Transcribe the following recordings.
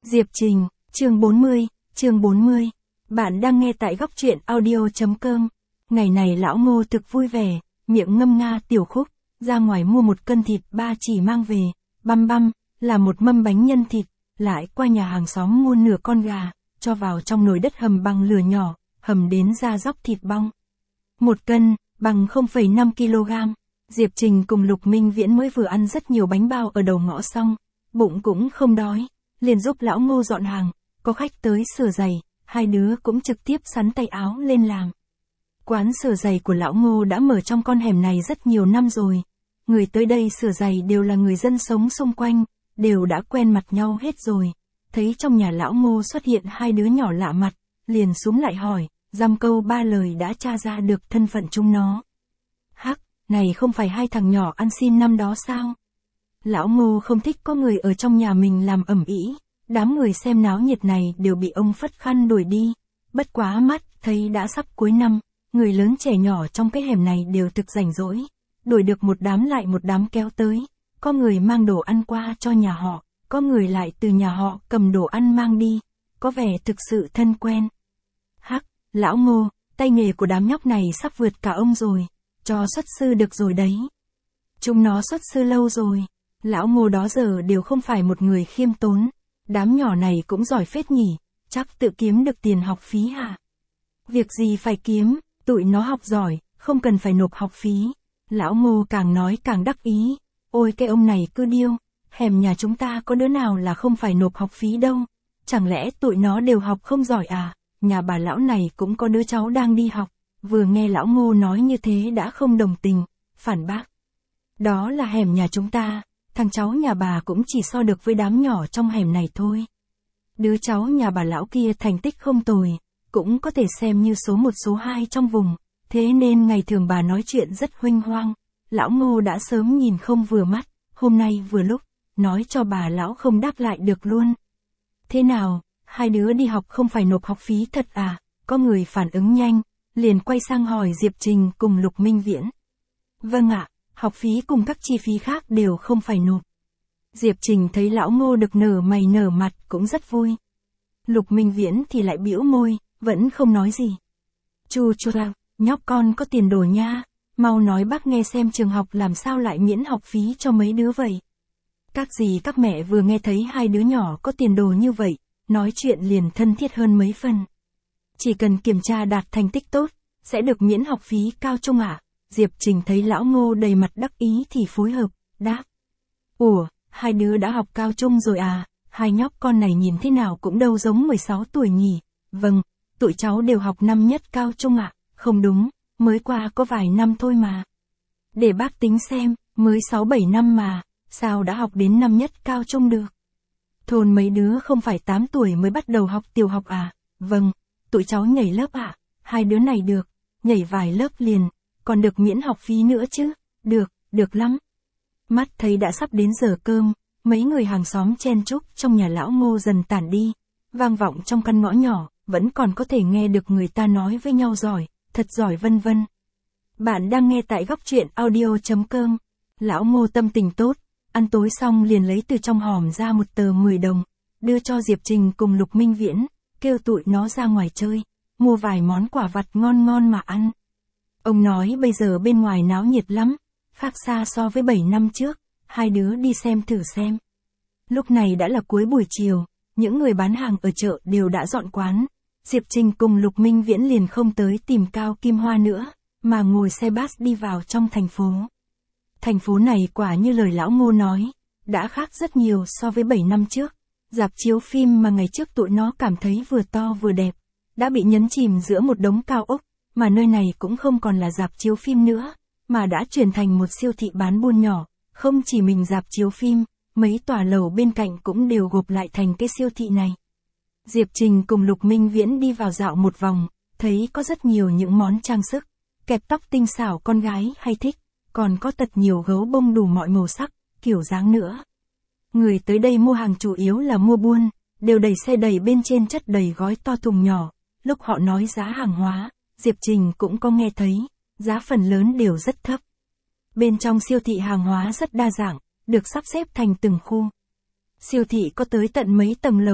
Diệp Trình, chương 40. Bạn đang nghe tại góc truyện audio.com. Ngày này lão Ngô thực vui vẻ, miệng ngâm nga tiểu khúc, ra ngoài mua một cân thịt ba chỉ mang về, băm, là một mâm bánh nhân thịt, lại qua nhà hàng xóm mua nửa con gà, cho vào trong nồi đất hầm bằng lửa nhỏ, hầm đến ra dóc thịt bong. 1 cân, bằng 0,5 kg. Diệp Trình cùng Lục Minh Viễn mới vừa ăn rất nhiều bánh bao ở đầu ngõ xong, bụng cũng không đói, liền giúp lão Ngô dọn hàng, có khách tới sửa giày, hai đứa cũng trực tiếp sắn tay áo lên làm. Quán sửa giày của lão Ngô đã mở trong con hẻm này rất nhiều năm rồi, người tới đây sửa giày đều là người dân sống xung quanh, đều đã quen mặt nhau hết rồi. Thấy trong nhà lão Ngô xuất hiện hai đứa nhỏ lạ mặt, liền xúm lại hỏi, dăm câu ba lời đã tra ra được thân phận chúng nó. Hắc, này không phải hai thằng nhỏ ăn xin năm đó sao? Lão Ngô không thích có người ở trong nhà mình làm ầm ĩ, đám người xem náo nhiệt này đều bị ông phất khăn đuổi đi. Bất quá mắt, thấy đã sắp cuối năm, người lớn trẻ nhỏ trong cái hẻm này đều thực rảnh rỗi, đuổi được một đám lại một đám kéo tới, có người mang đồ ăn qua cho nhà họ, có người lại từ nhà họ cầm đồ ăn mang đi, có vẻ thực sự thân quen. Hắc, lão Ngô, tay nghề của đám nhóc này sắp vượt cả ông rồi, cho xuất sư được rồi đấy. Chúng nó xuất sư lâu rồi, lão Ngô đó giờ đều không phải một người khiêm tốn, đám nhỏ này cũng giỏi phết nhỉ, chắc tự kiếm được tiền học phí hả? Việc gì phải kiếm, tụi nó học giỏi, không cần phải nộp học phí. Lão Ngô càng nói càng đắc ý, ôi cái ông này cứ điêu, hẻm nhà chúng ta có đứa nào là không phải nộp học phí đâu, chẳng lẽ tụi nó đều học không giỏi à? Nhà bà lão này cũng có đứa cháu đang đi học, vừa nghe lão Ngô nói như thế đã không đồng tình, phản bác. Đó là hẻm nhà chúng ta, thằng cháu nhà bà cũng chỉ so được với đám nhỏ trong hẻm này thôi. Đứa cháu nhà bà lão kia thành tích không tồi, cũng có thể xem như số 1 số 2 trong vùng, thế nên ngày thường bà nói chuyện rất huênh hoang. Lão Ngô đã sớm nhìn không vừa mắt, hôm nay vừa lúc, nói cho bà lão không đáp lại được luôn. Thế nào, hai đứa đi học không phải nộp học phí thật à? Có người phản ứng nhanh, liền quay sang hỏi Diệp Trình cùng Lục Minh Viễn. Vâng ạ, học phí cùng các chi phí khác đều không phải nộp. Diệp Trình thấy lão Ngô được nở mày nở mặt cũng rất vui. Lục Minh Viễn thì lại bĩu môi, vẫn không nói gì. Chu ra, nhóc con có tiền đồ nha, mau nói bác nghe xem trường học làm sao lại miễn học phí cho mấy đứa vậy. Các dì các mẹ vừa nghe thấy hai đứa nhỏ có tiền đồ như vậy, nói chuyện liền thân thiết hơn mấy phần. Chỉ cần kiểm tra đạt thành tích tốt, sẽ được miễn học phí cao trung ạ. Diệp Trình thấy lão Ngô đầy mặt đắc ý thì phối hợp, đáp. Ủa, hai đứa đã học cao trung rồi à, hai nhóc con này nhìn thế nào cũng đâu giống 16 tuổi nhỉ. Vâng, tụi cháu đều học năm nhất cao trung ạ. Không đúng, mới qua có vài năm thôi mà. Để bác tính xem, mới 6-7 năm mà, sao đã học đến năm nhất cao trung được. Thôn mấy đứa không phải 8 tuổi mới bắt đầu học tiểu học à? Vâng, tụi cháu nhảy lớp ạ. Hai đứa này được, nhảy vài lớp liền, còn được miễn học phí nữa chứ. Được lắm. Mắt thấy đã sắp đến giờ cơm, mấy người hàng xóm chen chúc trong nhà lão Ngô dần tản đi, vang vọng trong căn ngõ nhỏ, vẫn còn có thể nghe được người ta nói với nhau giỏi, thật giỏi vân vân. Bạn đang nghe tại góc truyện audio.com. Lão Ngô tâm tình tốt, ăn tối xong liền lấy từ trong hòm ra một tờ 10 đồng, đưa cho Diệp Trình cùng Lục Minh Viễn, kêu tụi nó ra ngoài chơi, mua vài món quả vặt ngon ngon mà ăn. Ông nói bây giờ bên ngoài náo nhiệt lắm, khác xa so với 7 năm trước, hai đứa đi xem thử xem. Lúc này đã là cuối buổi chiều, những người bán hàng ở chợ đều đã dọn quán. Diệp Trình cùng Lục Minh Viễn liền không tới tìm Cao Kim Hoa nữa, mà ngồi xe bus đi vào trong thành phố. Thành phố này quả như lời lão Ngô nói, đã khác rất nhiều so với 7 năm trước. Rạp chiếu phim mà ngày trước tụi nó cảm thấy vừa to vừa đẹp, đã bị nhấn chìm giữa một đống cao ốc, mà nơi này cũng không còn là rạp chiếu phim nữa, mà đã chuyển thành một siêu thị bán buôn nhỏ. Không chỉ mình rạp chiếu phim, mấy tòa lầu bên cạnh cũng đều gộp lại thành cái siêu thị này. Diệp Trình cùng Lục Minh Viễn đi vào dạo một vòng, thấy có rất nhiều những món trang sức, kẹp tóc tinh xảo con gái hay thích, còn có thật nhiều gấu bông đủ mọi màu sắc, kiểu dáng nữa. Người tới đây mua hàng chủ yếu là mua buôn, đều đầy xe đầy bên trên chất đầy gói to thùng nhỏ. Lúc họ nói giá hàng hóa, Diệp Trình cũng có nghe thấy, giá phần lớn đều rất thấp. Bên trong siêu thị hàng hóa rất đa dạng, được sắp xếp thành từng khu. Siêu thị có tới tận mấy tầng lầu,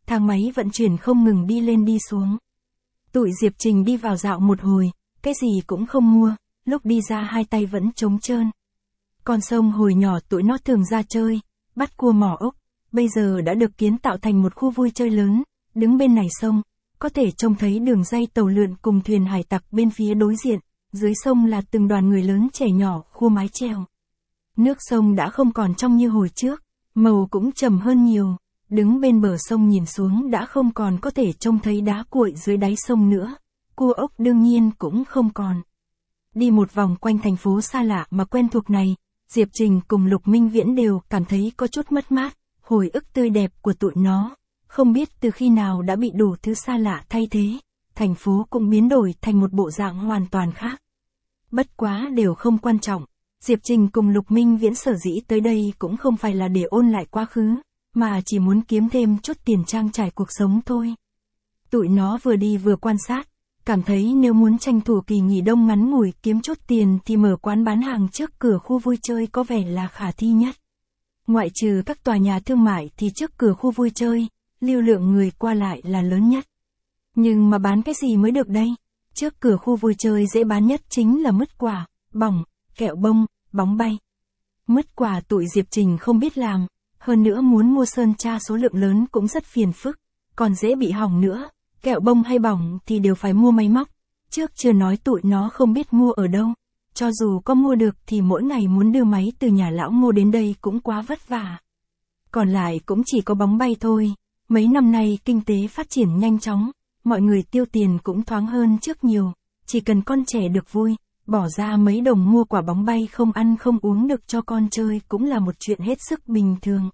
thang máy vận chuyển không ngừng đi lên đi xuống. Tụi Diệp Trình đi vào dạo một hồi, cái gì cũng không mua, lúc đi ra hai tay vẫn trống trơn. Con sông hồi nhỏ tụi nó thường ra chơi, bắt cua mỏ ốc, bây giờ đã được kiến tạo thành một khu vui chơi lớn, đứng bên này sông, có thể trông thấy đường dây tàu lượn cùng thuyền hải tặc bên phía đối diện, dưới sông là từng đoàn người lớn trẻ nhỏ khua mái chèo. Nước sông đã không còn trong như hồi trước, màu cũng trầm hơn nhiều, đứng bên bờ sông nhìn xuống đã không còn có thể trông thấy đá cuội dưới đáy sông nữa, cua ốc đương nhiên cũng không còn. Đi một vòng quanh thành phố xa lạ mà quen thuộc này, Diệp Trình cùng Lục Minh Viễn đều cảm thấy có chút mất mát, hồi ức tươi đẹp của tụi nó, không biết từ khi nào đã bị đủ thứ xa lạ thay thế, thành phố cũng biến đổi thành một bộ dạng hoàn toàn khác. Bất quá đều không quan trọng, Diệp Trình cùng Lục Minh Viễn sở dĩ tới đây cũng không phải là để ôn lại quá khứ, mà chỉ muốn kiếm thêm chút tiền trang trải cuộc sống thôi. Tụi nó vừa đi vừa quan sát, cảm thấy nếu muốn tranh thủ kỳ nghỉ đông ngắn ngủi kiếm chút tiền thì mở quán bán hàng trước cửa khu vui chơi có vẻ là khả thi nhất. Ngoại trừ các tòa nhà thương mại thì trước cửa khu vui chơi, lưu lượng người qua lại là lớn nhất. Nhưng mà bán cái gì mới được đây? Trước cửa khu vui chơi dễ bán nhất chính là mứt quả, bỏng, kẹo bông, bóng bay. Mứt quả tụi Diệp Trình không biết làm, hơn nữa muốn mua sơn tra số lượng lớn cũng rất phiền phức, còn dễ bị hỏng nữa. Kẹo bông hay bỏng thì đều phải mua máy móc, trước chưa nói tụi nó không biết mua ở đâu, cho dù có mua được thì mỗi ngày muốn đưa máy từ nhà lão Ngô đến đây cũng quá vất vả. Còn lại cũng chỉ có bóng bay thôi, mấy năm nay kinh tế phát triển nhanh chóng, mọi người tiêu tiền cũng thoáng hơn trước nhiều, chỉ cần con trẻ được vui, bỏ ra mấy đồng mua quả bóng bay không ăn không uống được cho con chơi cũng là một chuyện hết sức bình thường.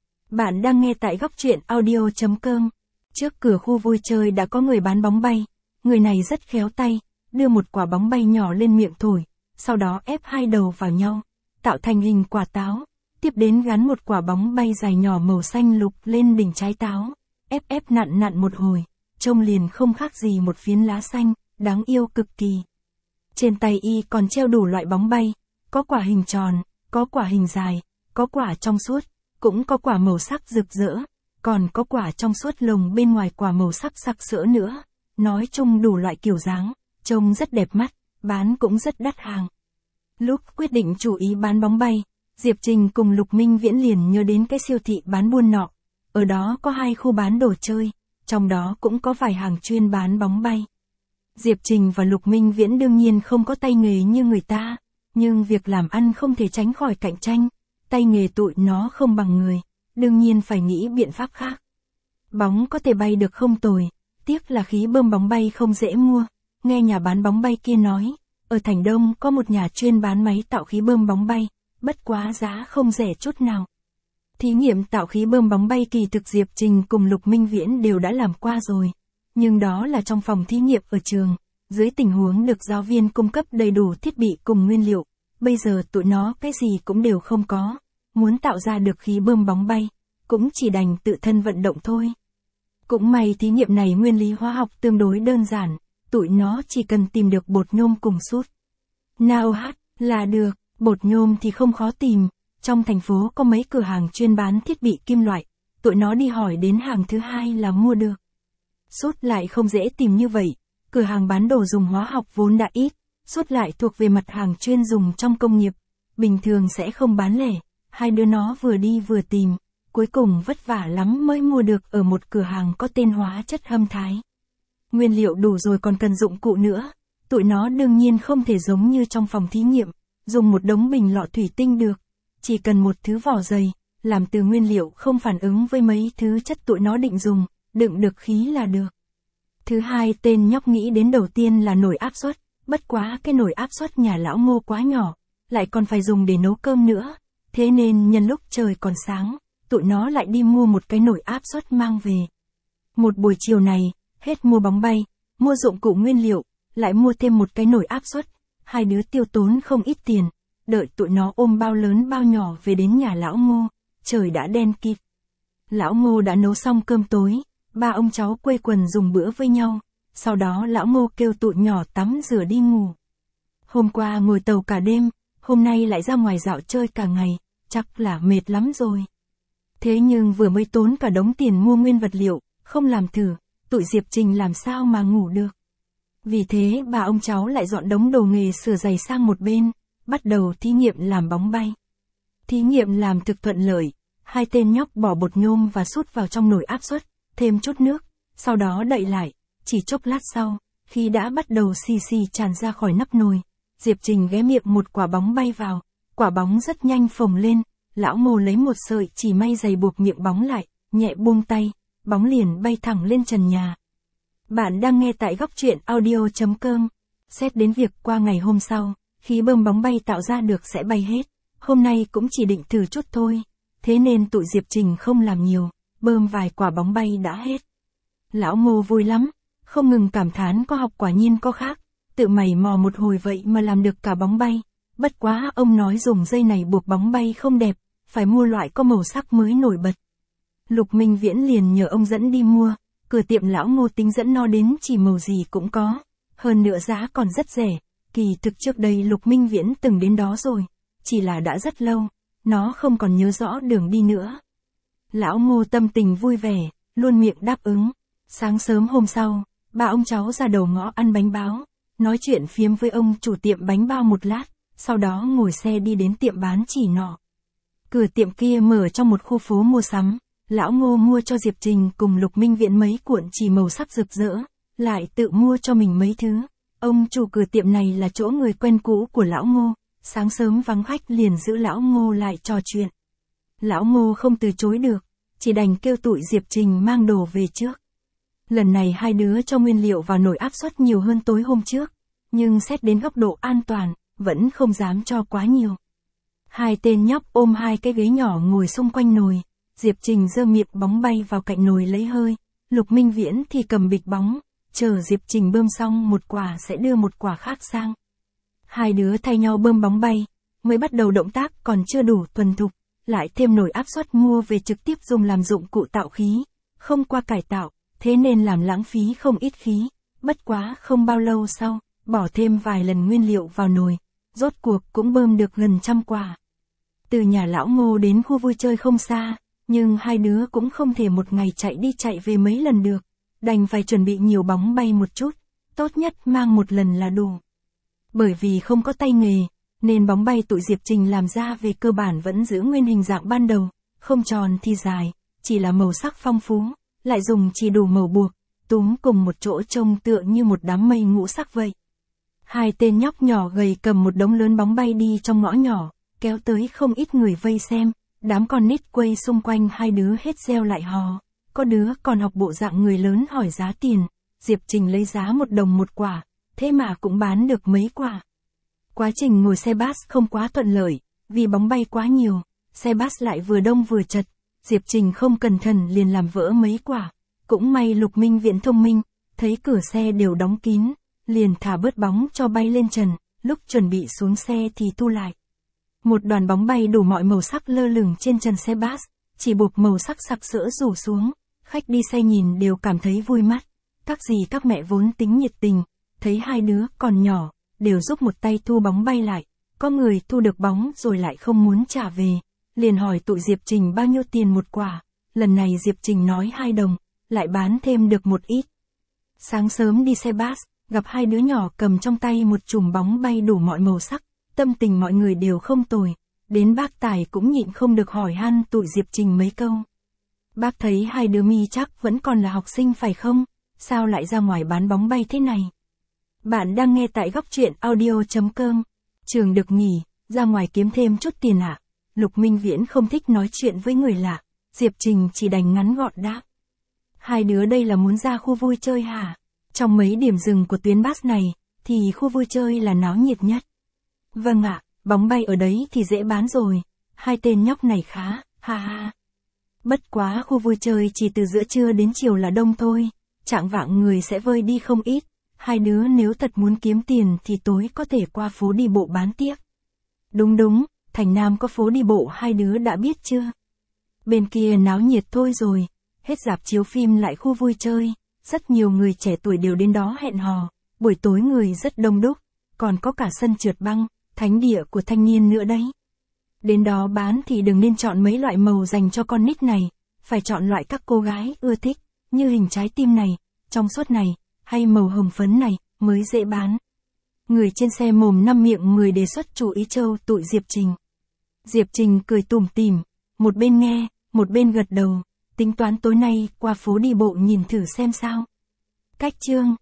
Bạn đang nghe tại góc truyện audio.com. Trước cửa khu vui chơi đã có người bán bóng bay, người này rất khéo tay, đưa một quả bóng bay nhỏ lên miệng thổi, sau đó ép hai đầu vào nhau, tạo thành hình quả táo, tiếp đến gắn một quả bóng bay dài nhỏ màu xanh lục lên đỉnh trái táo, ép nặn nặn một hồi, trông liền không khác gì một phiến lá xanh, đáng yêu cực kỳ. Trên tay y còn treo đủ loại bóng bay, có quả hình tròn, có quả hình dài, có quả trong suốt, cũng có quả màu sắc rực rỡ. Còn có quả trong suốt lồng bên ngoài quả màu sắc sặc sỡ nữa, nói chung đủ loại kiểu dáng, trông rất đẹp mắt, bán cũng rất đắt hàng. Lúc quyết định chủ ý bán bóng bay, Diệp Trình cùng Lục Minh Viễn liền nhớ đến cái siêu thị bán buôn nọ, ở đó có 2 khu bán đồ chơi, trong đó cũng có vài hàng chuyên bán bóng bay. Diệp Trình và Lục Minh Viễn đương nhiên không có tay nghề như người ta, nhưng việc làm ăn không thể tránh khỏi cạnh tranh, tay nghề tụi nó không bằng người. Đương nhiên phải nghĩ biện pháp khác. Bóng có thể bay được không tồi, tiếc là khí bơm bóng bay không dễ mua. Nghe nhà bán bóng bay kia nói, ở Thành Đông có một nhà chuyên bán máy tạo khí bơm bóng bay, bất quá giá không rẻ chút nào. Thí nghiệm tạo khí bơm bóng bay kỳ thực Diệp Trình cùng Lục Minh Viễn đều đã làm qua rồi. Nhưng đó là trong phòng thí nghiệm ở trường, dưới tình huống được giáo viên cung cấp đầy đủ thiết bị cùng nguyên liệu. Bây giờ tụi nó cái gì cũng đều không có. Muốn tạo ra được khí bơm bóng bay, cũng chỉ đành tự thân vận động thôi. Cũng may thí nghiệm này nguyên lý hóa học tương đối đơn giản, tụi nó chỉ cần tìm được bột nhôm cùng sút. NaOH là được, bột nhôm thì không khó tìm, trong thành phố có mấy cửa hàng chuyên bán thiết bị kim loại, tụi nó đi hỏi đến hàng thứ 2 là mua được. Sút lại không dễ tìm như vậy, cửa hàng bán đồ dùng hóa học vốn đã ít, sút lại thuộc về mặt hàng chuyên dùng trong công nghiệp, bình thường sẽ không bán lẻ. Hai đứa nó vừa đi vừa tìm, cuối cùng vất vả lắm mới mua được ở một cửa hàng có tên hóa chất Hâm Thái. Nguyên liệu đủ rồi còn cần dụng cụ nữa, tụi nó đương nhiên không thể giống như trong phòng thí nghiệm, dùng một đống bình lọ thủy tinh được, chỉ cần một thứ vỏ dày, làm từ nguyên liệu không phản ứng với mấy thứ chất tụi nó định dùng, đựng được khí là được. Thứ hai tên nhóc nghĩ đến đầu tiên là nồi áp suất, bất quá cái nồi áp suất nhà lão Ngô quá nhỏ, lại còn phải dùng để nấu cơm nữa. Thế nên nhân lúc trời còn sáng, tụi nó lại đi mua một cái nồi áp suất mang về. Một buổi chiều này, hết mua bóng bay, mua dụng cụ nguyên liệu, lại mua thêm một cái nồi áp suất. Hai đứa tiêu tốn không ít tiền, đợi tụi nó ôm bao lớn bao nhỏ về đến nhà lão Ngô, trời đã đen kịt. Lão Ngô đã nấu xong cơm tối, ba ông cháu quây quần dùng bữa với nhau, sau đó lão Ngô kêu tụi nhỏ tắm rửa đi ngủ. Hôm qua ngồi tàu cả đêm, hôm nay lại ra ngoài dạo chơi cả ngày, chắc là mệt lắm rồi. Thế nhưng vừa mới tốn cả đống tiền mua nguyên vật liệu, không làm thử, tụi Diệp Trình làm sao mà ngủ được. Vì thế bà ông cháu lại dọn đống đồ nghề sửa giày sang một bên, bắt đầu thí nghiệm làm bóng bay. Thí nghiệm làm thực thuận lợi, hai tên nhóc bỏ bột nhôm và sút vào trong nồi áp suất, thêm chút nước, sau đó đậy lại, chỉ chốc lát sau, khi đã bắt đầu xì xì tràn ra khỏi nắp nồi, Diệp Trình ghé miệng một quả bóng bay vào, quả bóng rất nhanh phồng lên, lão Ngô lấy một sợi chỉ may dày buộc miệng bóng lại, nhẹ buông tay, bóng liền bay thẳng lên trần nhà. Bạn đang nghe tại góc truyện audio.com. Xét đến việc qua ngày hôm sau, khí bơm bóng bay tạo ra được sẽ bay hết, hôm nay cũng chỉ định thử chút thôi, thế nên tụi Diệp Trình không làm nhiều, bơm vài quả bóng bay đã hết. Lão Ngô vui lắm, không ngừng cảm thán có học quả nhiên có khác, tự mày mò một hồi vậy mà làm được cả bóng bay, bất quá ông nói dùng dây này buộc bóng bay không đẹp, phải mua loại có màu sắc mới nổi bật. Lục Minh Viễn liền nhờ ông dẫn đi mua, cửa tiệm lão Ngô tính dẫn nó đến chỉ màu gì cũng có, hơn nữa giá còn rất rẻ, kỳ thực trước đây Lục Minh Viễn từng đến đó rồi, chỉ là đã rất lâu, nó không còn nhớ rõ đường đi nữa. Lão Ngô tâm tình vui vẻ, luôn miệng đáp ứng. Sáng sớm hôm sau, ba ông cháu ra đầu ngõ ăn bánh bao, nói chuyện phiếm với ông chủ tiệm bánh bao một lát, sau đó ngồi xe đi đến tiệm bán chỉ nọ. Cửa tiệm kia mở trong một khu phố mua sắm, lão Ngô mua cho Diệp Trình cùng Lục Minh Viễn mấy cuộn chỉ màu sắc rực rỡ, lại tự mua cho mình mấy thứ. Ông chủ cửa tiệm này là chỗ người quen cũ của lão Ngô, sáng sớm vắng khách liền giữ lão Ngô lại trò chuyện. Lão Ngô không từ chối được, chỉ đành kêu tụi Diệp Trình mang đồ về trước. Lần này hai đứa cho nguyên liệu vào nồi áp suất nhiều hơn tối hôm trước, nhưng xét đến góc độ an toàn, vẫn không dám cho quá nhiều. Hai tên nhóc ôm hai cái ghế nhỏ ngồi xung quanh nồi, Diệp Trình giơ miệng bóng bay vào cạnh nồi lấy hơi, Lục Minh Viễn thì cầm bịch bóng, chờ Diệp Trình bơm xong một quả sẽ đưa một quả khác sang. Hai đứa thay nhau bơm bóng bay, mới bắt đầu động tác còn chưa đủ thuần thục, lại thêm nồi áp suất mua về trực tiếp dùng làm dụng cụ tạo khí, không qua cải tạo, thế nên làm lãng phí không ít khí, bất quá không bao lâu sau, bỏ thêm vài lần nguyên liệu vào nồi, rốt cuộc cũng bơm được gần 100 quả. Từ nhà lão Ngô đến khu vui chơi không xa, nhưng hai đứa cũng không thể một ngày chạy đi chạy về mấy lần được, đành phải chuẩn bị nhiều bóng bay một chút, tốt nhất mang một lần là đủ. Bởi vì không có tay nghề, nên bóng bay tụi Diệp Trình làm ra về cơ bản vẫn giữ nguyên hình dạng ban đầu, không tròn thì dài, chỉ là màu sắc phong phú, lại dùng chỉ đủ màu buộc, túm cùng một chỗ trông tựa như một đám mây ngũ sắc vậy. Hai tên nhóc nhỏ gầy cầm một đống lớn bóng bay đi trong ngõ nhỏ, kéo tới không ít người vây xem, đám con nít quây xung quanh hai đứa hết reo lại hò, có đứa còn học bộ dạng người lớn hỏi giá tiền, Diệp Trình lấy giá 1 đồng một quả, thế mà cũng bán được mấy quả. Quá trình ngồi xe bus không quá thuận lợi, vì bóng bay quá nhiều, xe bus lại vừa đông vừa chật, Diệp Trình không cẩn thận liền làm vỡ mấy quả, cũng may Lục Minh Viễn thông minh, thấy cửa xe đều đóng kín, liền thả bớt bóng cho bay lên trần, lúc chuẩn bị xuống xe thì thu lại. Một đoàn bóng bay đủ mọi màu sắc lơ lửng trên trần xe bus, chỉ buộc màu sắc sặc sỡ rủ xuống, khách đi xe nhìn đều cảm thấy vui mắt, các dì các mẹ vốn tính nhiệt tình, thấy hai đứa còn nhỏ, đều giúp một tay thu bóng bay lại, có người thu được bóng rồi lại không muốn trả về, liền hỏi tụi Diệp Trình bao nhiêu tiền một quả, lần này Diệp Trình nói 2 đồng, lại bán thêm được một ít. Sáng sớm đi xe bus, gặp hai đứa nhỏ cầm trong tay một chùm bóng bay đủ mọi màu sắc, tâm tình mọi người đều không tồi, đến bác Tài cũng nhịn không được hỏi han tụi Diệp Trình mấy câu. Bác thấy hai đứa mi chắc vẫn còn là học sinh phải không, sao lại ra ngoài bán bóng bay thế này? Bạn đang nghe tại góc truyện audio.com. Trường được nghỉ, ra ngoài kiếm thêm chút tiền ạ. Lục Minh Viễn không thích nói chuyện với người lạ, Diệp Trình chỉ đành ngắn gọn đáp. Hai đứa đây là muốn ra khu vui chơi hả? Trong mấy điểm dừng của tuyến bus này, thì khu vui chơi là náo nhiệt nhất. Vâng ạ, bóng bay ở đấy thì dễ bán rồi, hai tên nhóc này khá, ha ha. Bất quá khu vui chơi chỉ từ giữa trưa đến chiều là đông thôi, chạng vạng người sẽ vơi đi không ít, hai đứa nếu thật muốn kiếm tiền thì tối có thể qua phố đi bộ bán tiếp. Đúng, thành Nam có phố đi bộ hai đứa đã biết chưa? Bên kia náo nhiệt thôi rồi, hết rạp chiếu phim lại khu vui chơi, rất nhiều người trẻ tuổi đều đến đó hẹn hò, buổi tối người rất đông đúc, còn có cả sân trượt băng, thánh địa của thanh niên nữa đấy. Đến đó bán thì đừng nên chọn mấy loại màu dành cho con nít này, phải chọn loại các cô gái ưa thích, như hình trái tim này, trong suốt này, hay màu hồng phấn này, mới dễ bán. Người trên xe mồm năm miệng 10 đề xuất chủ ý Châu tụi Diệp Trình. Diệp Trình cười tủm tỉm, một bên nghe, một bên gật đầu, tính toán tối nay qua phố đi bộ nhìn thử xem sao. Cách chương